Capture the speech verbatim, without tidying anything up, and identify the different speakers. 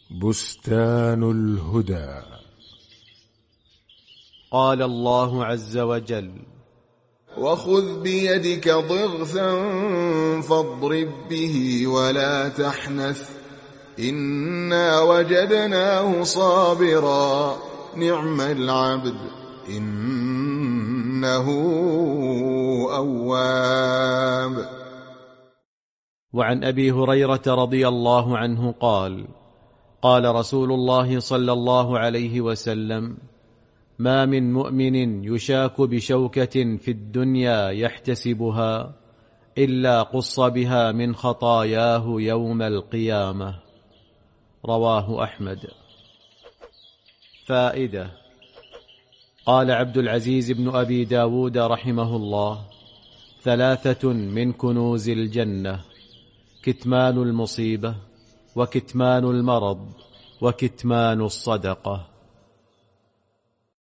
Speaker 1: بستان الهدى.
Speaker 2: قال الله عز وجل:
Speaker 3: وخذ بيدك ضغثا فاضرب به ولا تحنث إنا وجدناه صابرا نعم العبد إنه أواب.
Speaker 2: وعن أبي هريرة رضي الله عنه قال: قال رسول الله صلى الله عليه وسلم: ما من مؤمن يشاك بشوكة في الدنيا يحتسبها إلا قص بها من خطاياه يوم القيامة. رواه أحمد. فائدة: قال عبد العزيز بن أبي داود رحمه الله: ثلاثة من كنوز الجنة: كتمان المصيبة، وكتمان المرض، وكتمان الصدقة.